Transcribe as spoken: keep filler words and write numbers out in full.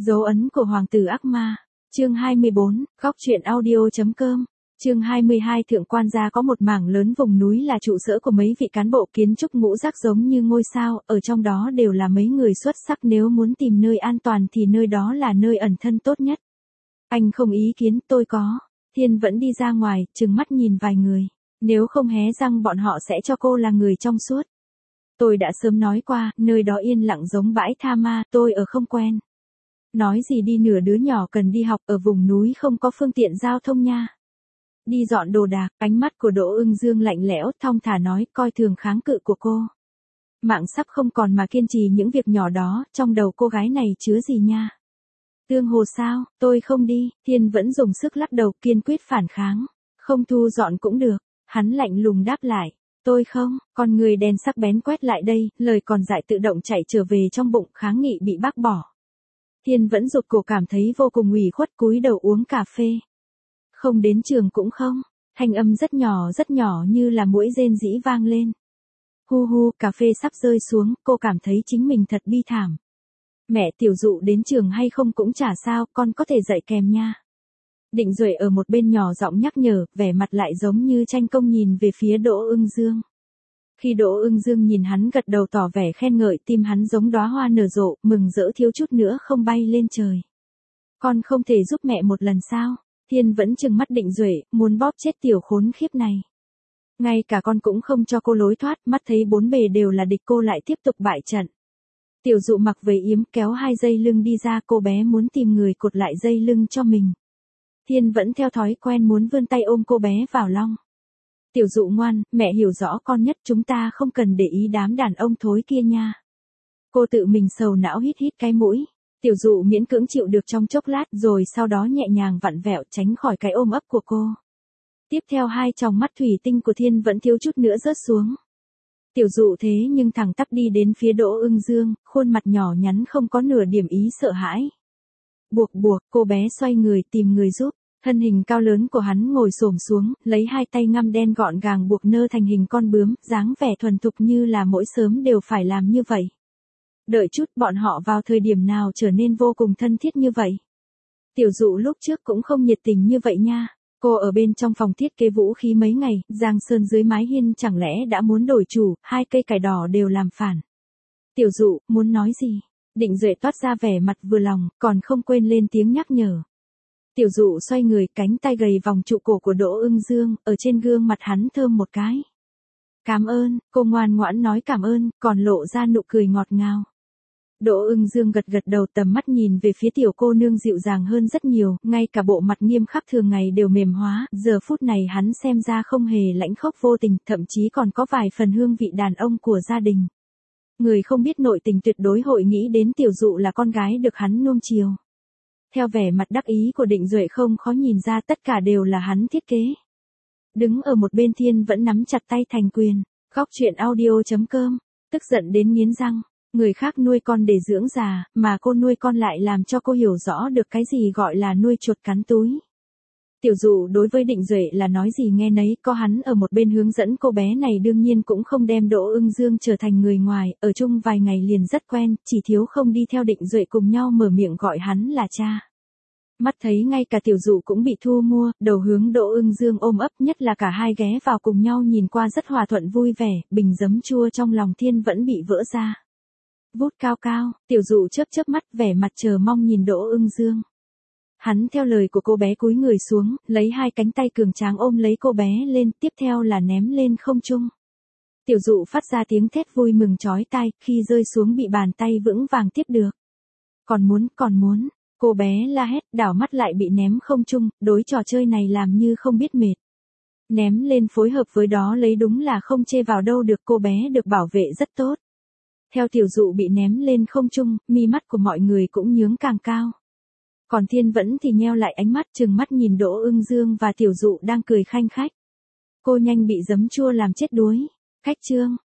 Dấu ấn của hoàng tử ác ma. Chương hai mươi bốn, góc truyện audio.com. Chương hai mươi hai, Thượng Quan gia có một mảng lớn vùng núi là trụ sở của mấy vị cán bộ kiến trúc ngũ giác giống như ngôi sao, ở trong đó đều là mấy người xuất sắc, nếu muốn tìm nơi an toàn thì nơi đó là nơi ẩn thân tốt nhất. Anh không ý kiến, tôi có. Thiên vẫn đi ra ngoài, trừng mắt nhìn vài người. Nếu không hé răng bọn họ sẽ cho cô là người trong suốt. Tôi đã sớm nói qua, nơi đó yên lặng giống bãi tha ma, tôi ở không quen. Nói gì đi, nửa đứa nhỏ cần đi học, ở vùng núi không có phương tiện giao thông nha. Đi dọn đồ đạc. Ánh mắt của Đỗ Ưng Dương lạnh lẽo, thong thả nói, coi thường kháng cự của cô. Mạng sắp không còn mà kiên trì những việc nhỏ đó, trong đầu cô gái này chứa gì nha. Tương hồ sao, tôi không đi. Thiên vẫn dùng sức lắc đầu, kiên quyết phản kháng. Không thu dọn cũng được. Hắn lạnh lùng đáp lại. Tôi không. Con người đèn sắc bén quét lại đây, lời còn dại tự động chạy trở về trong bụng, kháng nghị bị bác bỏ. Thiên vẫn rụt cổ, cảm thấy vô cùng ủy khuất, cúi đầu uống cà phê. Không đến trường cũng không. Thanh âm rất nhỏ rất nhỏ như là muỗi rên rỉ vang lên. Hu hu, cà phê sắp rơi xuống, cô cảm thấy chính mình thật bi thảm. Mẹ, Tiểu Dụ đến trường hay không cũng chả sao, con có thể dạy kèm nha. Định Duệ ở một bên nhỏ giọng nhắc nhở, vẻ mặt lại giống như tranh công nhìn về phía Đỗ Ưng Dương. Khi Đỗ Ưng Dương nhìn hắn gật đầu tỏ vẻ khen ngợi, tim hắn giống đóa hoa nở rộ, mừng rỡ thiếu chút nữa không bay lên trời. Con không thể giúp mẹ một lần sao? Thiên vẫn trừng mắt Định Duệ, muốn bóp chết tiểu khốn khiếp này. Ngay cả con cũng không cho cô lối thoát, mắt thấy bốn bề đều là địch, cô lại tiếp tục bại trận. Tiểu Dụ mặc váy yếm kéo hai dây lưng đi ra, cô bé muốn tìm người cột lại dây lưng cho mình. Thiên vẫn theo thói quen muốn vươn tay ôm cô bé vào lòng. Tiểu Dụ ngoan, mẹ hiểu rõ con nhất, chúng ta không cần để ý đám đàn ông thối kia nha. Cô tự mình sầu não hít hít cái mũi. Tiểu Dụ miễn cưỡng chịu được trong chốc lát, rồi sau đó nhẹ nhàng vặn vẹo tránh khỏi cái ôm ấp của cô. Tiếp theo hai tròng mắt thủy tinh của Thiên vẫn thiếu chút nữa rớt xuống. Tiểu Dụ thế nhưng thẳng tắp đi đến phía Đỗ Ưng Dương, khuôn mặt nhỏ nhắn không có nửa điểm ý sợ hãi. Buộc buộc, cô bé xoay người tìm người giúp. Thân hình cao lớn của hắn ngồi xổm xuống, lấy hai tay ngăm đen gọn gàng buộc nơ thành hình con bướm, dáng vẻ thuần thục như là mỗi sớm đều phải làm như vậy. Đợi chút, bọn họ vào thời điểm nào trở nên vô cùng thân thiết như vậy? Tiểu Dụ lúc trước cũng không nhiệt tình như vậy nha. Cô ở bên trong phòng thiết kế vũ khí mấy ngày, Giang Sơn dưới mái hiên chẳng lẽ đã muốn đổi chủ, hai cây cải đỏ đều làm phản. Tiểu Dụ, muốn nói gì? Định Duệ toát ra vẻ mặt vừa lòng, còn không quên lên tiếng nhắc nhở. Tiểu Dụ xoay người, cánh tay gầy vòng trụ cổ của Đỗ Ưng Dương, ở trên gương mặt hắn thơm một cái. Cảm ơn, cô ngoan ngoãn nói cảm ơn, còn lộ ra nụ cười ngọt ngào. Đỗ Ưng Dương gật gật đầu, tầm mắt nhìn về phía tiểu cô nương dịu dàng hơn rất nhiều, ngay cả bộ mặt nghiêm khắc thường ngày đều mềm hóa, giờ phút này hắn xem ra không hề lãnh khốc vô tình, thậm chí còn có vài phần hương vị đàn ông của gia đình. Người không biết nội tình tuyệt đối hội nghĩ đến Tiểu Dụ là con gái được hắn nuông chiều. Theo vẻ mặt đắc ý của Định Duệ không khó nhìn ra tất cả đều là hắn thiết kế. Đứng ở một bên Thiên vẫn nắm chặt tay thành quyền. Góc truyện audio.com. Tức giận đến nghiến răng. Người khác nuôi con để dưỡng già, mà cô nuôi con lại làm cho cô hiểu rõ được cái gì gọi là nuôi chuột cắn túi. Tiểu Dụ đối với Định Duệ là nói gì nghe nấy, có hắn ở một bên hướng dẫn cô bé này đương nhiên cũng không đem Đỗ Ưng Dương trở thành người ngoài, ở chung vài ngày liền rất quen, chỉ thiếu không đi theo Định Duệ cùng nhau mở miệng gọi hắn là cha. Mắt thấy ngay cả Tiểu Dụ cũng bị thu mua, đầu hướng Đỗ Ưng Dương ôm ấp, nhất là cả hai ghé vào cùng nhau nhìn qua rất hòa thuận vui vẻ, bình giấm chua trong lòng Thiên vẫn bị vỡ ra. Vút cao cao, Tiểu Dụ chớp chớp mắt, vẻ mặt chờ mong nhìn Đỗ Ưng Dương. Hắn theo lời của cô bé cúi người xuống, lấy hai cánh tay cường tráng ôm lấy cô bé lên, tiếp theo là ném lên không trung. Tiểu Dụ phát ra tiếng thét vui mừng chói tai, khi rơi xuống bị bàn tay vững vàng tiếp được. Còn muốn, còn muốn, cô bé la hét, đảo mắt lại bị ném không trung, đối trò chơi này làm như không biết mệt. Ném lên phối hợp với đó lấy đúng là không chê vào đâu được, cô bé được bảo vệ rất tốt. Theo Tiểu Dụ bị ném lên không trung, mi mắt của mọi người cũng nhướng càng cao. Còn Thiên vẫn thì nheo lại ánh mắt, trừng mắt nhìn Đỗ Ưng Dương và Tiểu Dụ đang cười khanh khách. Cô nhanh bị giấm chua làm chết đuối. Khách trương,